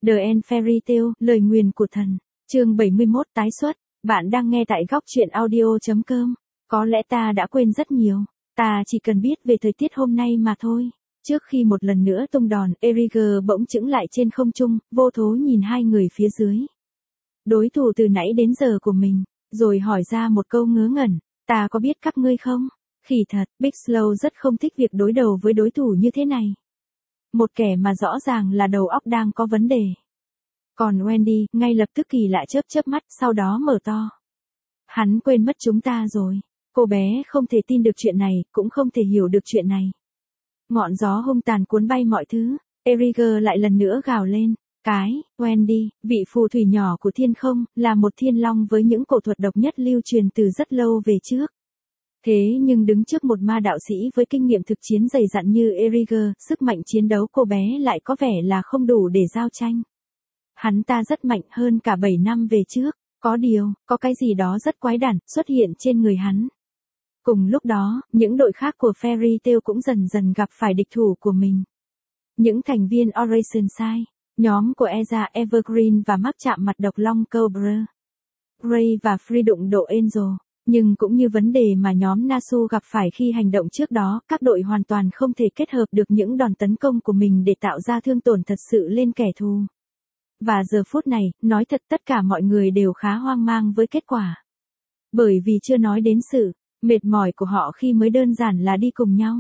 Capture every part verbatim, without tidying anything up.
The End Fairy Tale, lời nguyền của thần. Chương bảy mươi mốt tái xuất. Bạn đang nghe tại góc truyện audio.com. Có lẽ ta đã quên rất nhiều. Ta chỉ cần biết về thời tiết hôm nay mà thôi. Trước khi một lần nữa tung đòn, Eriger bỗng chững lại trên không trung, vô thố nhìn hai người phía dưới. Đối thủ từ nãy đến giờ của mình, rồi hỏi ra một câu ngớ ngẩn. Ta có biết các ngươi không? Khỉ thật, Big Slow rất không thích việc đối đầu với đối thủ như thế này. Một kẻ mà rõ ràng là đầu óc đang có vấn đề. Còn Wendy, ngay lập tức kỳ lạ chớp chớp mắt, sau đó mở to. Hắn quên mất chúng ta rồi. Cô bé không thể tin được chuyện này, cũng không thể hiểu được chuyện này. Ngọn gió hung tàn cuốn bay mọi thứ. Eriger lại lần nữa gào lên. Cái, Wendy, vị phù thủy nhỏ của thiên không, là một thiên long với những cổ thuật độc nhất lưu truyền từ rất lâu về trước. Thế nhưng đứng trước một ma đạo sĩ với kinh nghiệm thực chiến dày dặn như Eriger, sức mạnh chiến đấu cô bé lại có vẻ là không đủ để giao tranh. Hắn ta rất mạnh hơn cả bảy năm về trước, có điều, có cái gì đó rất quái đản xuất hiện trên người hắn. Cùng lúc đó, những đội khác của Fairy Tail cũng dần dần gặp phải địch thủ của mình. Những thành viên Oceanside, nhóm của Eza Evergreen và Mark chạm mặt độc long Cobra. Ray và Free đụng độ Angel. Nhưng cũng như vấn đề mà nhóm Nasu gặp phải khi hành động trước đó, các đội hoàn toàn không thể kết hợp được những đòn tấn công của mình để tạo ra thương tổn thật sự lên kẻ thù. Và giờ phút này, nói thật tất cả mọi người đều khá hoang mang với kết quả. Bởi vì chưa nói đến sự mệt mỏi của họ khi mới đơn giản là đi cùng nhau.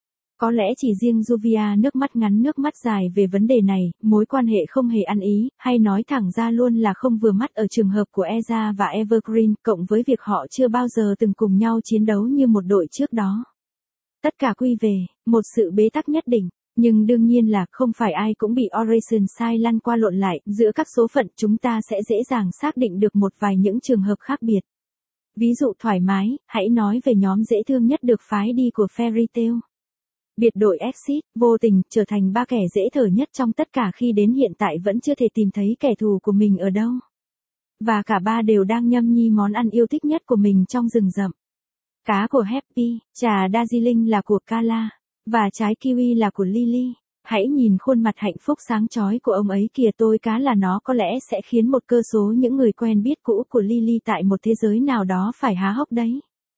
Có lẽ chỉ riêng Juvia nước mắt ngắn nước mắt dài về vấn đề này, mối quan hệ không hề ăn ý, hay nói thẳng ra luôn là không vừa mắt ở trường hợp của Eza và Evergreen, cộng với việc họ chưa bao giờ từng cùng nhau chiến đấu như một đội trước đó. Tất cả quy về, một sự bế tắc nhất định, nhưng đương nhiên là không phải ai cũng bị Oceanside lăn qua lộn lại, giữa các số phận chúng ta sẽ dễ dàng xác định được một vài những trường hợp khác biệt. Ví dụ thoải mái, hãy nói về nhóm dễ thương nhất được phái đi của Fairy Tail. Biệt đội Exit, vô tình, trở thành ba kẻ dễ thở nhất trong tất cả khi đến hiện tại vẫn chưa thể tìm thấy kẻ thù của mình ở đâu. Và cả ba đều đang nhâm nhi món ăn yêu thích nhất của mình trong rừng rậm. Cá của Happy, trà Darjeeling là của Kala, và trái kiwi là của Lily. Hãy nhìn khuôn mặt hạnh phúc sáng chói của ông ấy kìa, tôi cá là nó có lẽ sẽ khiến một cơ số những người quen biết cũ của Lily tại một thế giới nào đó phải há hốc đấy.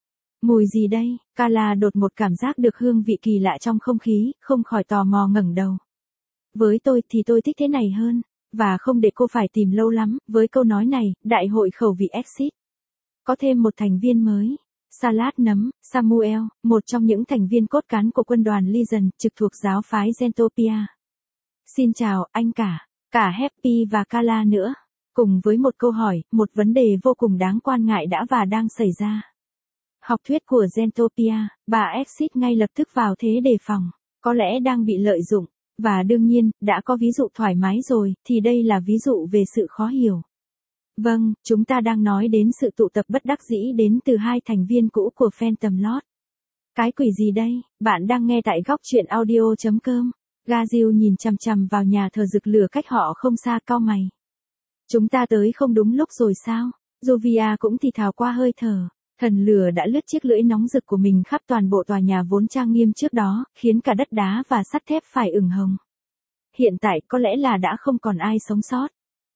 Mùi gì đây? Kala đột một cảm giác được hương vị kỳ lạ trong không khí, không khỏi tò mò ngẩng đầu. Với tôi thì tôi thích thế này hơn, và không để cô phải tìm lâu lắm, với câu nói này, đại hội khẩu vị Exit có thêm một thành viên mới. Salad nấm, Samuel, một trong những thành viên cốt cán của quân đoàn Legion, trực thuộc giáo phái Zentopia. Xin chào, anh cả, cả Happy và Kala nữa. Cùng với một câu hỏi, một vấn đề vô cùng đáng quan ngại đã và đang xảy ra. Học thuyết của Zentopia, bà Exit ngay lập tức vào thế đề phòng, có lẽ đang bị lợi dụng, và đương nhiên, đã có ví dụ thoải mái rồi, thì đây là ví dụ về sự khó hiểu. Vâng, chúng ta đang nói đến sự tụ tập bất đắc dĩ đến từ hai thành viên cũ của Phantom Lord. Cái quỷ gì đây? Bạn đang nghe tại góc truyện audio.com. Gazil nhìn chằm chằm vào nhà thờ rực lửa cách họ không xa, cau mày. Chúng ta tới không đúng lúc rồi sao? Juvia cũng thì thào qua hơi thở. Thần lửa đã lướt chiếc lưỡi nóng rực của mình khắp toàn bộ tòa nhà vốn trang nghiêm trước đó, khiến cả đất đá và sắt thép phải ửng hồng. Hiện tại có lẽ là đã không còn ai sống sót.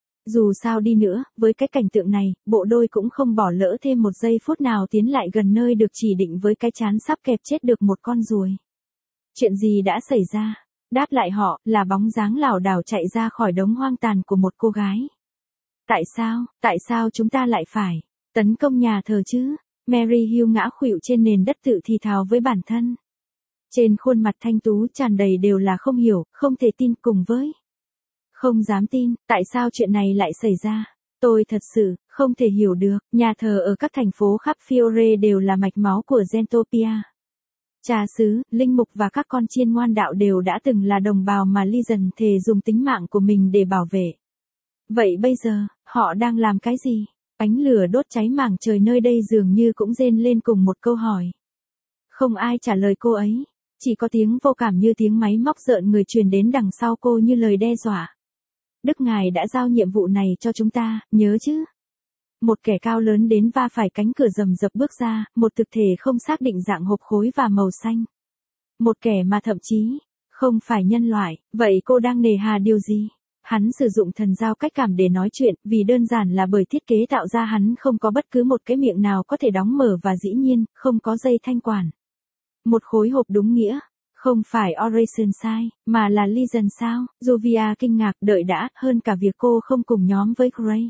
Dù sao đi nữa, với cái cảnh tượng này, bộ đôi cũng không bỏ lỡ thêm một giây phút nào tiến lại gần nơi được chỉ định với cái trán sắp kẹp chết được một con ruồi. Chuyện gì đã xảy ra? Đáp lại họ, là bóng dáng lảo đảo chạy ra khỏi đống hoang tàn của một cô gái. Tại sao, tại sao chúng ta lại phải tấn công nhà thờ chứ? Mary Hill ngã khuỵu trên nền đất tự thì thào với bản thân. Trên khuôn mặt thanh tú tràn đầy đều là không hiểu, không thể tin cùng với không dám tin, tại sao chuyện này lại xảy ra? Tôi thật sự không thể hiểu được, nhà thờ ở các thành phố khắp Fiore đều là mạch máu của Zentopia. Cha xứ, linh mục và các con chiên ngoan đạo đều đã từng là đồng bào mà Legion thề dùng tính mạng của mình để bảo vệ. Vậy bây giờ, họ đang làm cái gì? Ánh lửa đốt cháy mảng trời nơi đây dường như cũng rên lên cùng một câu hỏi. Không ai trả lời cô ấy, chỉ có tiếng vô cảm như tiếng máy móc rợn người truyền đến đằng sau cô như lời đe dọa. Đức Ngài đã giao nhiệm vụ này cho chúng ta, nhớ chứ? Một kẻ cao lớn đến va phải cánh cửa rầm rập bước ra, một thực thể không xác định dạng hộp khối và màu xanh. Một kẻ mà thậm chí không phải nhân loại, vậy cô đang nề hà điều gì? Hắn sử dụng thần giao cách cảm để nói chuyện, vì đơn giản là bởi thiết kế tạo ra hắn không có bất cứ một cái miệng nào có thể đóng mở và dĩ nhiên, không có dây thanh quản. Một khối hộp đúng nghĩa. Không phải Oration sai, mà là Legion sao? Jovia kinh ngạc đợi đã, hơn cả việc cô không cùng nhóm với Gray.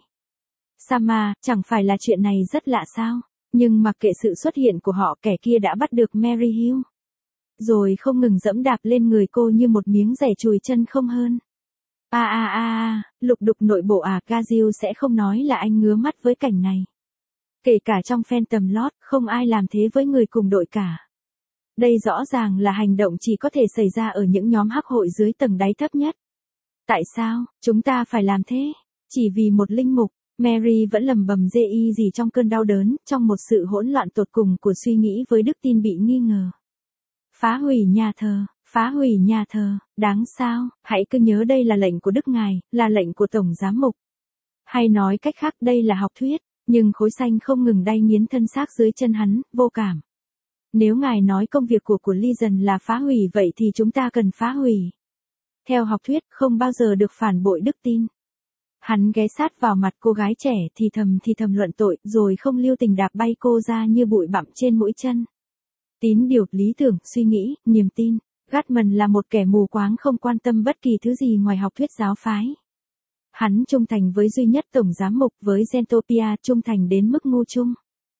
Sama, chẳng phải là chuyện này rất lạ sao? Nhưng mặc kệ sự xuất hiện của họ, kẻ kia đã bắt được Mary Hill. Rồi không ngừng dẫm đạp lên người cô như một miếng dẻ chùi chân không hơn. A a a a, lục đục nội bộ à, Gazil sẽ không nói là anh ngứa mắt với cảnh này. Kể cả trong Phantom Lord, không ai làm thế với người cùng đội cả. Đây rõ ràng là hành động chỉ có thể xảy ra ở những nhóm hắc hội dưới tầng đáy thấp nhất. Tại sao, chúng ta phải làm thế? Chỉ vì một linh mục, Mary vẫn lầm bầm dê y gì trong cơn đau đớn, trong một sự hỗn loạn tột cùng của suy nghĩ với đức tin bị nghi ngờ. Phá hủy nhà thờ, phá hủy nhà thờ, đáng sao, hãy cứ nhớ đây là lệnh của Đức Ngài, là lệnh của Tổng Giám mục. Hay nói cách khác đây là học thuyết, nhưng khối xanh không ngừng đay nghiến thân xác dưới chân hắn, vô cảm. Nếu Ngài nói công việc của của Legion là phá hủy vậy thì chúng ta cần phá hủy. Theo học thuyết không bao giờ được phản bội đức tin. Hắn ghé sát vào mặt cô gái trẻ thì thầm thì thầm luận tội rồi không lưu tình đạp bay cô ra như bụi bặm trên mũi chân. Tín điều, lý tưởng, suy nghĩ, niềm tin. Gatman là một kẻ mù quáng không quan tâm bất kỳ thứ gì ngoài học thuyết giáo phái. Hắn trung thành với duy nhất Tổng Giám mục, với Gentopia trung thành đến mức ngu chung.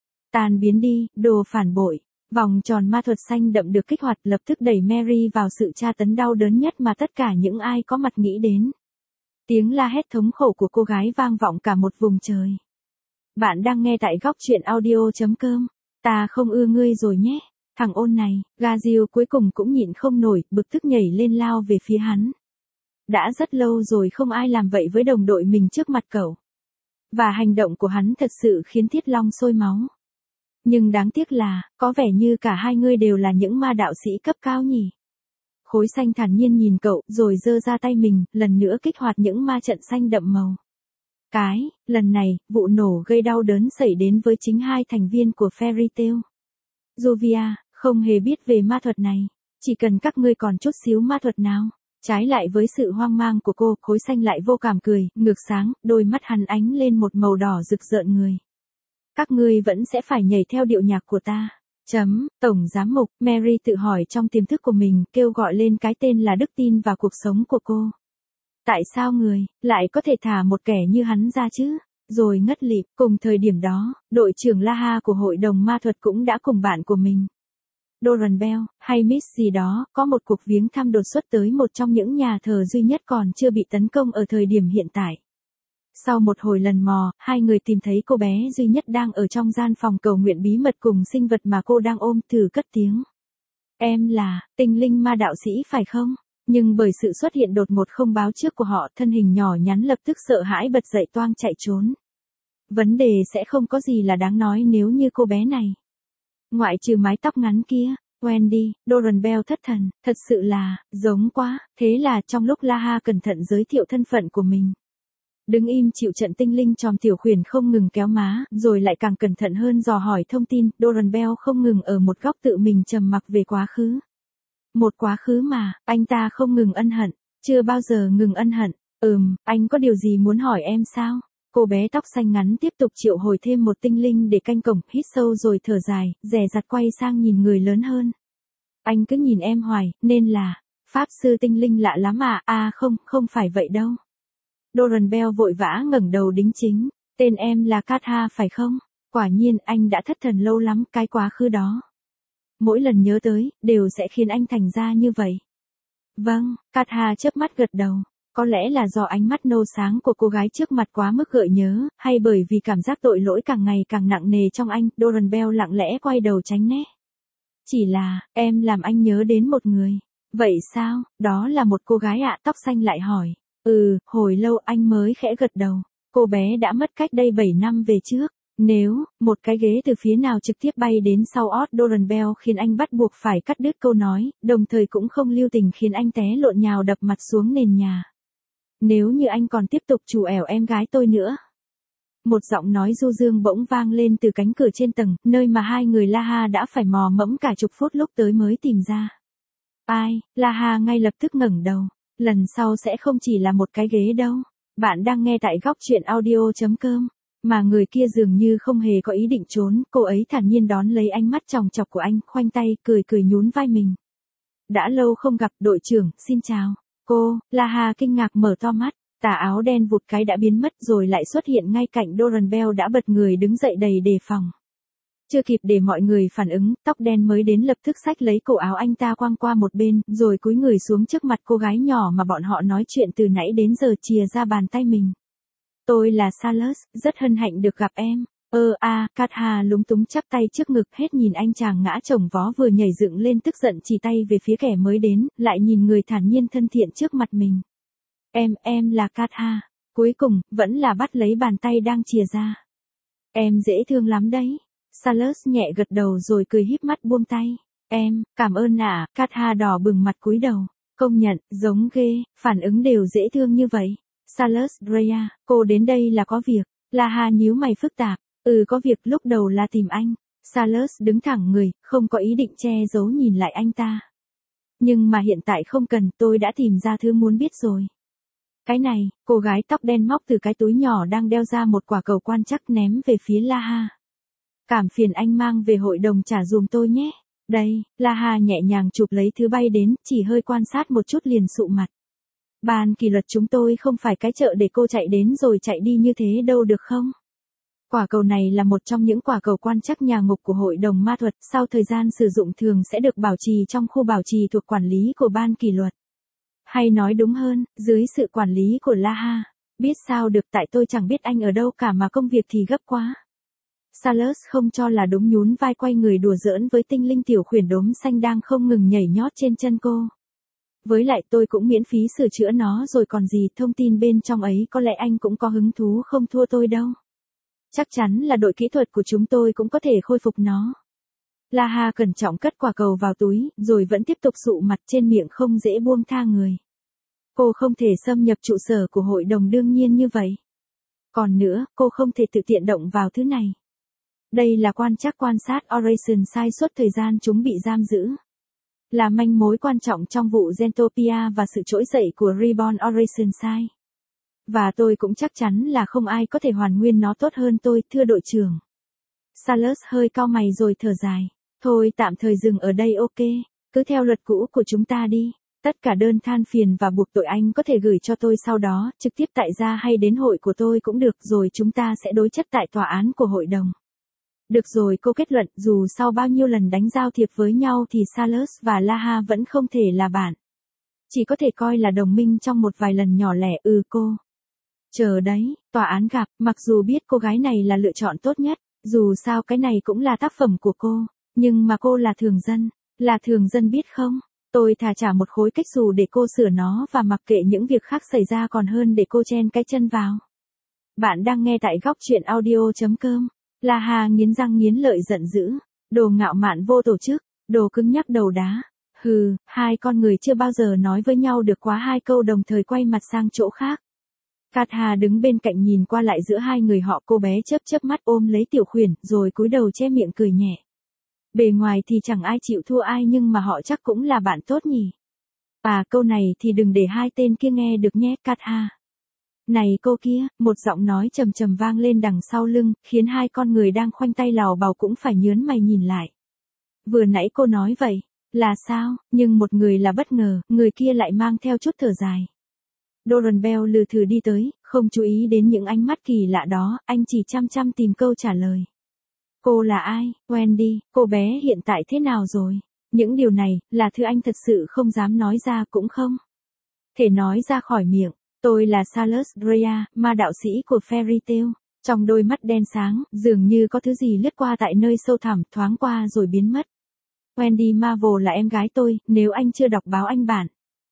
Tàn biến đi, đồ phản bội. Vòng tròn ma thuật xanh đậm được kích hoạt lập tức đẩy Mary vào sự tra tấn đau đớn nhất mà tất cả những ai có mặt nghĩ đến. Tiếng la hét thống khổ của cô gái vang vọng cả một vùng trời. Bạn đang nghe tại góc truyện audio chấm com. Ta không ưa ngươi rồi nhé. Thằng ôn này, Gazil cuối cùng cũng nhịn không nổi, bực tức nhảy lên lao về phía hắn. Đã rất lâu rồi không ai làm vậy với đồng đội mình trước mặt cậu. Và hành động của hắn thật sự khiến Thiết Long sôi máu. Nhưng đáng tiếc là, có vẻ như cả hai ngươi đều là những ma đạo sĩ cấp cao nhỉ. Khối xanh thản nhiên nhìn cậu, rồi giơ ra tay mình, lần nữa kích hoạt những ma trận xanh đậm màu. Cái, lần này, vụ nổ gây đau đớn xảy đến với chính hai thành viên của Fairy Tail. Jovia, không hề biết về ma thuật này. Chỉ cần các ngươi còn chút xíu ma thuật nào. Trái lại với sự hoang mang của cô, khối xanh lại vô cảm cười, ngược sáng, đôi mắt hắn ánh lên một màu đỏ rực rợn người. Các ngươi vẫn sẽ phải nhảy theo điệu nhạc của ta. Chấm, Tổng Giám mục, Mary tự hỏi trong tiềm thức của mình, kêu gọi lên cái tên là đức tin và cuộc sống của cô. Tại sao người, lại có thể thả một kẻ như hắn ra chứ? Rồi ngất lịm, cùng thời điểm đó, đội trưởng Laha của hội đồng ma thuật cũng đã cùng bạn của mình. Doran Bell, hay Miss gì đó, có một cuộc viếng thăm đột xuất tới một trong những nhà thờ duy nhất còn chưa bị tấn công ở thời điểm hiện tại. Sau một hồi lần mò, hai người tìm thấy cô bé duy nhất đang ở trong gian phòng cầu nguyện bí mật cùng sinh vật mà cô đang ôm, thử cất tiếng. Em là, tinh linh ma đạo sĩ phải không? Nhưng bởi sự xuất hiện đột ngột không báo trước của họ, thân hình nhỏ nhắn lập tức sợ hãi bật dậy toang chạy trốn. Vấn đề sẽ không có gì là đáng nói nếu như cô bé này. Ngoại trừ mái tóc ngắn kia, Wendy, Doran Bell thất thần, thật sự là, giống quá, thế là trong lúc Laha cẩn thận giới thiệu thân phận của mình. Đứng im chịu trận tinh linh tròm tiểu khuyển không ngừng kéo má, rồi lại càng cẩn thận hơn dò hỏi thông tin, Doran Bell không ngừng ở một góc tự mình trầm mặc về quá khứ. Một quá khứ mà, anh ta không ngừng ân hận, chưa bao giờ ngừng ân hận, ừm, anh có điều gì muốn hỏi em sao? Cô bé tóc xanh ngắn tiếp tục triệu hồi thêm một tinh linh để canh cổng, hít sâu rồi thở dài, dè dặt quay sang nhìn người lớn hơn. Anh cứ nhìn em hoài, nên là, pháp sư tinh linh lạ lắm à, à không, không phải vậy đâu. Doran Bell vội vã ngẩng đầu đính chính, tên em là Katha phải không? Quả nhiên anh đã thất thần lâu lắm, cái quá khứ đó. Mỗi lần nhớ tới, đều sẽ khiến anh thành ra như vậy. Vâng, Katha chớp mắt gật đầu. Có lẽ là do ánh mắt nâu sáng của cô gái trước mặt quá mức gợi nhớ, hay bởi vì cảm giác tội lỗi càng ngày càng nặng nề trong anh, Doran Bell lặng lẽ quay đầu tránh né. Chỉ là, em làm anh nhớ đến một người. Vậy sao, đó là một cô gái ạ, tóc xanh lại hỏi. Ừ, hồi lâu anh mới khẽ gật đầu. Cô bé đã mất cách đây bảy năm về trước. Nếu, một cái ghế từ phía nào trực tiếp bay đến sau ót Doran Bell khiến anh bắt buộc phải cắt đứt câu nói, đồng thời cũng không lưu tình khiến anh té lộn nhào đập mặt xuống nền nhà. Nếu như anh còn tiếp tục chủ ẻo em gái tôi nữa. Một giọng nói du dương bỗng vang lên từ cánh cửa trên tầng, nơi mà hai người Laha đã phải mò mẫm cả chục phút lúc tới mới tìm ra. Ai, Laha ngay lập tức ngẩng đầu. Lần sau sẽ không chỉ là một cái ghế đâu. Bạn đang nghe tại góc chuyện audio.com. Mà người kia dường như không hề có ý định trốn, cô ấy thản nhiên đón lấy ánh mắt chòng chọc của anh, khoanh tay, cười cười nhún vai mình. Đã lâu không gặp, đội trưởng, xin chào. Cô, La Hà kinh ngạc mở to mắt, tà áo đen vụt cái đã biến mất rồi lại xuất hiện ngay cạnh Doran Bell đã bật người đứng dậy đầy đề phòng. Chưa kịp để mọi người phản ứng, tóc đen mới đến lập tức xách lấy cổ áo anh ta quăng qua một bên, rồi cúi người xuống trước mặt cô gái nhỏ mà bọn họ nói chuyện từ nãy đến giờ chìa ra bàn tay mình. Tôi là Salas, rất hân hạnh được gặp em. Ơ a, à, Katha lúng túng chắp tay trước ngực hết nhìn anh chàng ngã chồng vó vừa nhảy dựng lên tức giận chỉ tay về phía kẻ mới đến, lại nhìn người thản nhiên thân thiện trước mặt mình. Em, em là Katha. Cuối cùng, vẫn là bắt lấy bàn tay đang chìa ra. Em dễ thương lắm đấy. Salas nhẹ gật đầu rồi cười híp mắt buông tay. Em, cảm ơn ạ, à. Katha đỏ bừng mặt cúi đầu. Công nhận, giống ghê, phản ứng đều dễ thương như vậy. Salas Drea, cô đến đây là có việc. La Hà nhíu mày phức tạp. Ừ có việc, lúc đầu là tìm anh. Salas đứng thẳng người, không có ý định che giấu nhìn lại anh ta. Nhưng mà hiện tại không cần, tôi đã tìm ra thứ muốn biết rồi. Cái này, cô gái tóc đen móc từ cái túi nhỏ đang đeo ra một quả cầu quan trắc ném về phía La Hà. Cảm phiền anh mang về hội đồng trả dùm tôi nhé. Đây, La Hà nhẹ nhàng chụp lấy thứ bay đến, chỉ hơi quan sát một chút liền sụ mặt. Ban kỷ luật chúng tôi không phải cái chợ để cô chạy đến rồi chạy đi như thế đâu được không? Quả cầu này là một trong những quả cầu quan trắc nhà ngục của hội đồng ma thuật, sau thời gian sử dụng thường sẽ được bảo trì trong khu bảo trì thuộc quản lý của ban kỷ luật. Hay nói đúng hơn, dưới sự quản lý của La Hà. Biết sao được, tại tôi chẳng biết anh ở đâu cả mà công việc thì gấp quá. Salas không cho là đúng, nhún vai quay người đùa giỡn với tinh linh tiểu khuyển đốm xanh đang không ngừng nhảy nhót trên chân cô. Với lại tôi cũng miễn phí sửa chữa nó rồi còn gì, thông tin bên trong ấy có lẽ anh cũng có hứng thú không thua tôi đâu. Chắc chắn là đội kỹ thuật của chúng tôi cũng có thể khôi phục nó. La Hà cẩn trọng cất quả cầu vào túi, rồi vẫn tiếp tục sụ mặt, trên miệng không dễ buông tha người. Cô không thể xâm nhập trụ sở của hội đồng đương nhiên như vậy. Còn nữa, cô không thể tự tiện động vào thứ này. Đây là quan trắc quan sát Oration sai suốt thời gian chúng bị giam giữ. Là manh mối quan trọng trong vụ Gentopia và sự trỗi dậy của Reborn Oration sai. Và tôi cũng chắc chắn là không ai có thể hoàn nguyên nó tốt hơn tôi, thưa đội trưởng. Salas hơi cau mày rồi thở dài. Thôi tạm thời dừng ở đây ok, cứ theo luật cũ của chúng ta đi. Tất cả đơn than phiền và buộc tội anh có thể gửi cho tôi sau đó, trực tiếp tại gia hay đến hội của tôi cũng được, rồi chúng ta sẽ đối chất tại tòa án của hội đồng. Được rồi, cô kết luận, dù sau bao nhiêu lần đánh giao thiệp với nhau thì Salas và La Hà vẫn không thể là bạn. Chỉ có thể coi là đồng minh trong một vài lần nhỏ lẻ. Ừ cô. Chờ đấy, tòa án gặp, mặc dù biết cô gái này là lựa chọn tốt nhất, dù sao cái này cũng là tác phẩm của cô, nhưng mà cô là thường dân, là thường dân biết không? Tôi thà trả một khối cách xù để cô sửa nó và mặc kệ những việc khác xảy ra còn hơn để cô chen cái chân vào. Bạn đang nghe tại góc chuyện audio.com. La Hà nghiến răng nghiến lợi giận dữ. Đồ ngạo mạn vô tổ chức, đồ cứng nhắc đầu đá. Hừ, hai con người chưa bao giờ nói với nhau được quá hai câu đồng thời quay mặt sang chỗ khác. Katha đứng bên cạnh nhìn qua lại giữa hai người họ, cô bé chớp chớp mắt ôm lấy tiểu khuyển rồi cúi đầu che miệng cười nhẹ. Bề ngoài thì chẳng ai chịu thua ai nhưng mà họ chắc cũng là bạn tốt nhỉ. À câu này thì đừng để hai tên kia nghe được nhé Katha. Này cô kia, một giọng nói trầm trầm vang lên đằng sau lưng, khiến hai con người đang khoanh tay lào bào cũng phải nhớn mày nhìn lại. Vừa nãy cô nói vậy, là sao, nhưng một người là bất ngờ, người kia lại mang theo chút thở dài. Doran Bell lừ thừ đi tới, không chú ý đến những ánh mắt kỳ lạ đó, anh chỉ chăm chăm tìm câu trả lời. Cô là ai, Wendy, cô bé hiện tại thế nào rồi? Những điều này, là thứ anh thật sự không dám nói ra cũng không thể nói ra khỏi miệng. Tôi là Salas Drea, ma đạo sĩ của Fairy Tale. Trong đôi mắt đen sáng, dường như có thứ gì lướt qua tại nơi sâu thẳm, thoáng qua rồi biến mất. Wendy Marvel là em gái tôi, nếu anh chưa đọc báo anh bạn.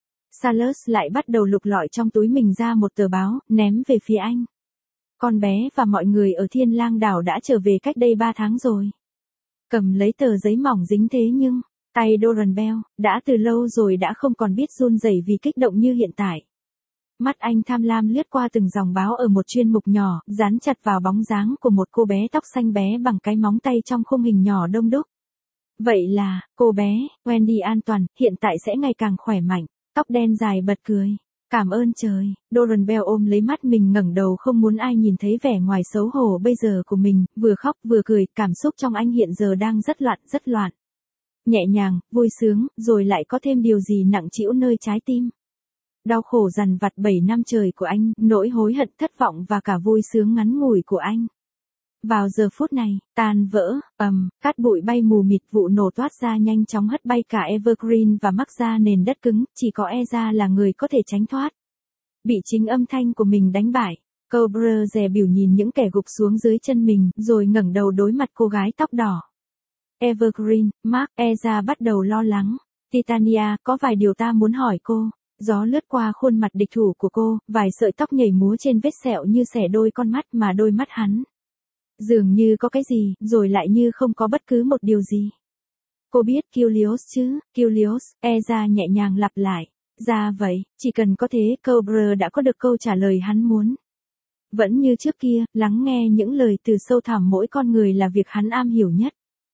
Salas lại bắt đầu lục lọi trong túi mình ra một tờ báo, ném về phía anh. Con bé và mọi người ở Thiên Lang đảo đã trở về cách đây ba tháng rồi. Cầm lấy tờ giấy mỏng dính thế nhưng, tay Doran Bell, đã từ lâu rồi đã không còn biết run rẩy vì kích động như hiện tại. Mắt anh tham lam lướt qua từng dòng báo ở một chuyên mục nhỏ, dán chặt vào bóng dáng của một cô bé tóc xanh bé bằng cái móng tay trong khung hình nhỏ đông đúc. Vậy là, cô bé, Wendy an toàn, hiện tại sẽ ngày càng khỏe mạnh. tóc đen dài bật cười. Cảm ơn trời, Doran Bell ôm lấy mắt mình ngẩng đầu không muốn ai nhìn thấy vẻ ngoài xấu hổ bây giờ của mình, vừa khóc vừa cười, cảm xúc trong anh hiện giờ đang rất loạn, rất loạn. Nhẹ nhàng, vui sướng, rồi lại có thêm điều gì nặng trĩu nơi trái tim. Đau khổ dằn vặt bảy năm trời của anh, nỗi hối hận thất vọng và cả vui sướng ngắn ngủi của anh. Vào giờ phút này, tan vỡ, ầm, cát bụi bay mù mịt, vụ nổ toát ra nhanh chóng hất bay cả Evergreen và mắc ra nền đất cứng, chỉ có Eza là người có thể tránh thoát. Bị chính âm thanh của mình đánh bại, Cobra dè biểu nhìn những kẻ gục xuống dưới chân mình, rồi ngẩng đầu đối mặt cô gái tóc đỏ. Evergreen, Mark, Eza bắt đầu lo lắng. Titania, có vài điều ta muốn hỏi cô. Gió lướt qua khuôn mặt địch thủ của cô, vài sợi tóc nhảy múa trên vết sẹo như xẻ đôi con mắt mà đôi mắt hắn. Dường như có cái gì, rồi lại như không có bất cứ một điều gì. Cô biết Julius chứ, Julius, Eza nhẹ nhàng lặp lại. Ra vậy, chỉ cần có thế, Cobra đã có được câu trả lời hắn muốn. Vẫn như trước kia, lắng nghe những lời từ sâu thẳm mỗi con người là việc hắn am hiểu nhất.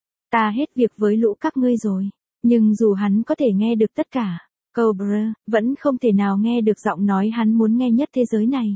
Ta hết việc với lũ các ngươi rồi. Nhưng dù hắn có thể nghe được tất cả, Cobra vẫn không thể nào nghe được giọng nói hắn muốn nghe nhất thế giới này.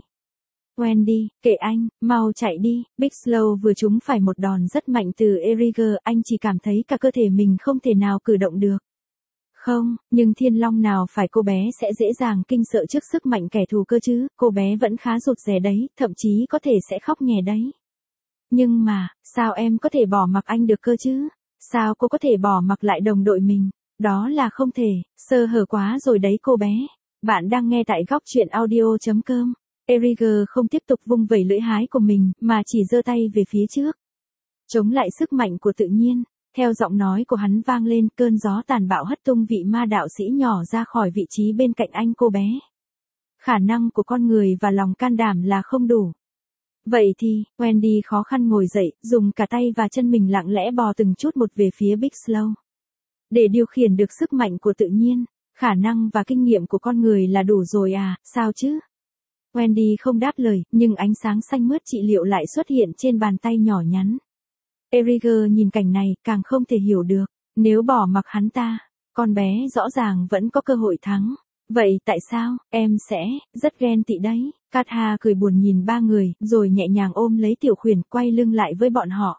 Wendy, kệ anh, mau chạy đi. Big Slow vừa trúng phải một đòn rất mạnh từ Eriger, anh chỉ cảm thấy cả cơ thể mình không thể nào cử động được. Không, nhưng thiên long nào phải cô bé sẽ dễ dàng kinh sợ trước sức mạnh kẻ thù cơ chứ, cô bé vẫn khá rụt rè đấy, thậm chí có thể sẽ khóc nhè đấy. Nhưng mà, sao em có thể bỏ mặc anh được cơ chứ? Sao cô có thể bỏ mặc lại đồng đội mình? Đó là không thể, sơ hở quá rồi đấy cô bé. Bạn đang nghe tại góc truyện audio chấm com. Eriger không tiếp tục vung vẩy lưỡi hái của mình, mà chỉ giơ tay về phía trước. Chống lại sức mạnh của tự nhiên. Theo giọng nói của hắn vang lên, cơn gió tàn bạo hất tung vị ma đạo sĩ nhỏ ra khỏi vị trí bên cạnh anh cô bé. Khả năng của con người và lòng can đảm là không đủ. Vậy thì, Wendy khó khăn ngồi dậy, dùng cả tay và chân mình lặng lẽ bò từng chút một về phía Big Slow. Để điều khiển được sức mạnh của tự nhiên, khả năng và kinh nghiệm của con người là đủ rồi à, sao chứ? Wendy không đáp lời, nhưng ánh sáng xanh mướt trị liệu lại xuất hiện trên bàn tay nhỏ nhắn. Eriger nhìn cảnh này, càng không thể hiểu được. Nếu bỏ mặc hắn ta, con bé rõ ràng vẫn có cơ hội thắng. Vậy tại sao, em sẽ, rất ghen tị đấy. Katha cười buồn nhìn ba người, rồi nhẹ nhàng ôm lấy Tiểu Khuyển, quay lưng lại với bọn họ.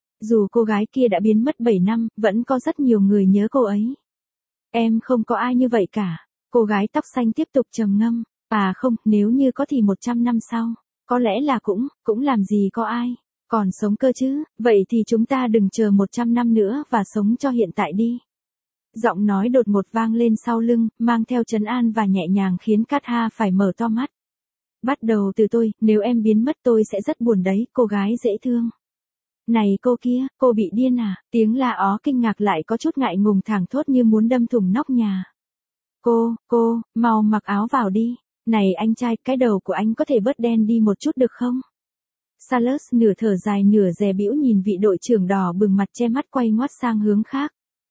Dù cô gái kia đã biến mất bảy năm, vẫn có rất nhiều người nhớ cô ấy. Em không có ai như vậy cả. Cô gái tóc xanh tiếp tục trầm ngâm. À không, nếu như có thì một trăm năm sau, có lẽ là cũng, cũng làm gì có ai còn sống cơ chứ, vậy thì chúng ta đừng chờ một trăm năm nữa và sống cho hiện tại đi. Giọng nói đột ngột vang lên sau lưng, mang theo trấn an và nhẹ nhàng khiến Katha phải mở to mắt. Bắt đầu từ tôi, nếu em biến mất tôi sẽ rất buồn đấy, cô gái dễ thương. Này cô kia, cô bị điên à? Tiếng la ó kinh ngạc lại có chút ngại ngùng thảng thốt như muốn đâm thủng nóc nhà. Cô, cô, mau mặc áo vào đi. Này anh trai, cái đầu của anh có thể bớt đen đi một chút được không? Salus nửa thở dài nửa dè bĩu nhìn vị đội trưởng đỏ bừng mặt che mắt quay ngoắt sang hướng khác.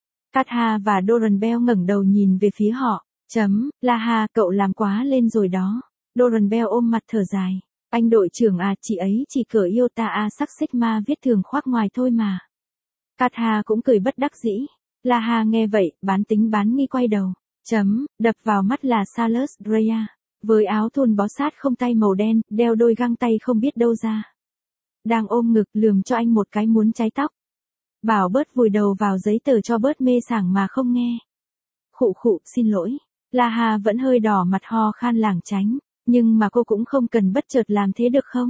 Katha và Doran Bell ngẩng đầu nhìn về phía họ. Chấm, Laha, cậu làm quá lên rồi đó. Doran Bell ôm mặt thở dài. Anh đội trưởng à, chị ấy chỉ cờ yêu ta a sắc Sigma viết thường khoác ngoài thôi mà. Katha cũng cười bất đắc dĩ. Laha nghe vậy, bán tính bán nghi quay đầu. Chấm, đập vào mắt là Salus Dreya. Với áo thun bó sát không tay màu đen, đeo đôi găng tay không biết đâu ra. Đang ôm ngực lườm cho anh một cái muốn cháy tóc. Bảo bớt vùi đầu vào giấy tờ cho bớt mê sảng mà không nghe. Khụ khụ, xin lỗi. Laha vẫn hơi đỏ mặt ho khan lảng tránh, nhưng mà cô cũng không cần bất chợt làm thế được không?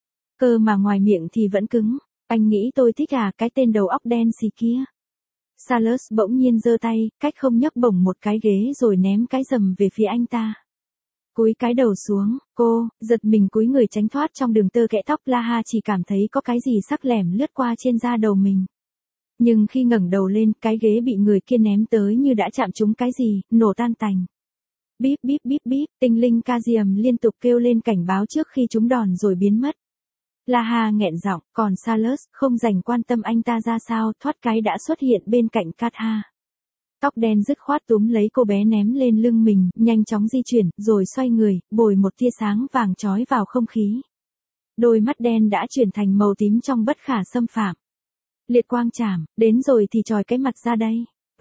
Cơ mà ngoài miệng thì vẫn cứng. Anh nghĩ tôi thích à, cái tên đầu óc đen xì kia. Salus bỗng nhiên giơ tay, cách không nhấc bổng một cái ghế rồi ném cái rầm về phía anh ta. Cúi cái đầu xuống, cô, giật mình cúi người tránh thoát trong đường tơ kẽ tóc. Laha chỉ cảm thấy có cái gì sắc lẻm lướt qua trên da đầu mình. Nhưng khi ngẩng đầu lên, cái ghế bị người kia ném tới như đã chạm trúng cái gì, nổ tan tành. Bíp bíp bíp bíp, tinh linh Kazium liên tục kêu lên cảnh báo trước khi trúng đòn rồi biến mất. Laha nghẹn giọng, còn Salus không dành quan tâm anh ta ra sao, thoát cái đã xuất hiện bên cạnh Katha. Tóc đen dứt khoát túm lấy cô bé ném lên lưng mình, nhanh chóng di chuyển, rồi xoay người, bồi một tia sáng vàng chói vào không khí. Đôi mắt đen đã chuyển thành màu tím trong bất khả xâm phạm. Liệt quang chảm, đến rồi thì chòi cái mặt ra đây.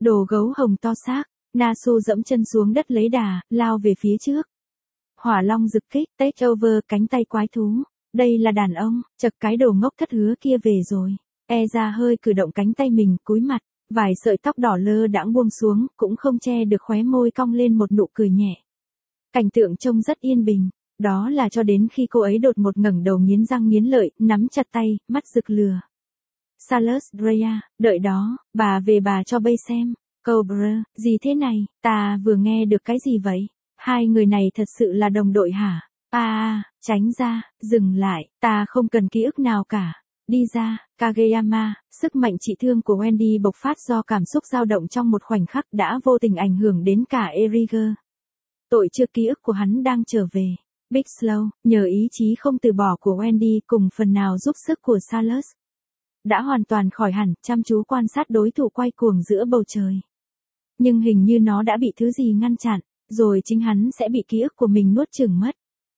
Đồ gấu hồng to xác, Nasu dẫm chân xuống đất lấy đà, lao về phía trước. Hỏa long rực kích, take over cánh tay quái thú. Đây là đàn ông, chật cái đồ ngốc thất hứa kia về rồi. E ra hơi cử động cánh tay mình, cúi mặt, vài sợi tóc đỏ lơ đãng buông xuống, cũng không che được khóe môi cong lên một nụ cười nhẹ. Cảnh tượng trông rất yên bình, đó là cho đến khi cô ấy đột một ngẩng đầu nghiến răng nghiến lợi, nắm chặt tay, mắt rực lửa. Salus Drea, đợi đó, bà về bà cho bây xem. Cobra, gì thế này, ta vừa nghe được cái gì vậy? Hai người này thật sự là đồng đội hả? À, tránh ra, dừng lại, ta không cần ký ức nào cả. Đi ra, Kageyama, sức mạnh trị thương của Wendy bộc phát do cảm xúc dao động trong một khoảnh khắc đã vô tình ảnh hưởng đến cả Eriger. Tội chưa ký ức của hắn đang trở về. Big Slow, nhờ ý chí không từ bỏ của Wendy cùng phần nào giúp sức của Salus, đã hoàn toàn khỏi hẳn, chăm chú quan sát đối thủ quay cuồng giữa bầu trời. Nhưng hình như nó đã bị thứ gì ngăn chặn, rồi chính hắn sẽ bị ký ức của mình nuốt chửng mất.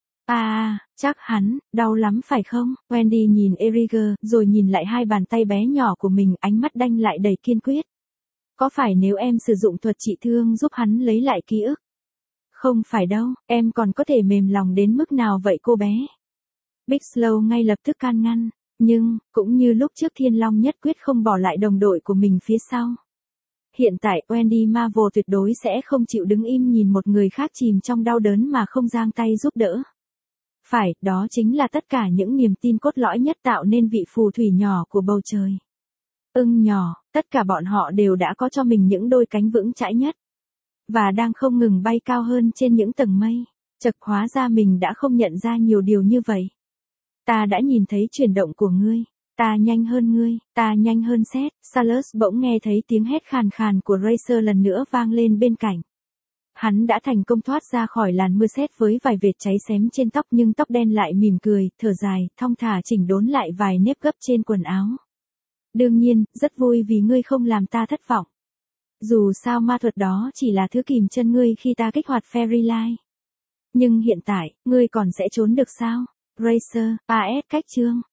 À, chắc hắn, đau lắm phải không? Wendy nhìn Eriger, rồi nhìn lại hai bàn tay bé nhỏ của mình, ánh mắt đanh lại đầy kiên quyết. Có phải nếu em sử dụng thuật trị thương giúp hắn lấy lại ký ức? Không phải đâu, em còn có thể mềm lòng đến mức nào vậy cô bé? Big Slow ngay lập tức can ngăn, nhưng, cũng như lúc trước Thiên Long nhất quyết không bỏ lại đồng đội của mình phía sau. Hiện tại Wendy Marvel tuyệt đối sẽ không chịu đứng im nhìn một người khác chìm trong đau đớn mà không giang tay giúp đỡ. Phải, đó chính là tất cả những niềm tin cốt lõi nhất tạo nên vị phù thủy nhỏ của bầu trời. Ưng nhỏ, tất cả bọn họ đều đã có cho mình những đôi cánh vững chãi nhất. Và đang không ngừng bay cao hơn trên những tầng mây. Chật, hóa ra mình đã không nhận ra nhiều điều như vậy. Ta đã nhìn thấy chuyển động của ngươi. Ta nhanh hơn ngươi, ta nhanh hơn Seth. Salus bỗng nghe thấy tiếng hét khàn khàn của Racer lần nữa vang lên bên cạnh. Hắn đã thành công thoát ra khỏi làn mưa sét với vài vệt cháy xém trên tóc, nhưng tóc đen lại mỉm cười, thở dài, thong thả chỉnh đốn lại vài nếp gấp trên quần áo. Đương nhiên, rất vui vì ngươi không làm ta thất vọng. Dù sao ma thuật đó chỉ là thứ kìm chân ngươi khi ta kích hoạt Fairy Light. Nhưng hiện tại, ngươi còn sẽ trốn được sao? Racer, a ét cách chương.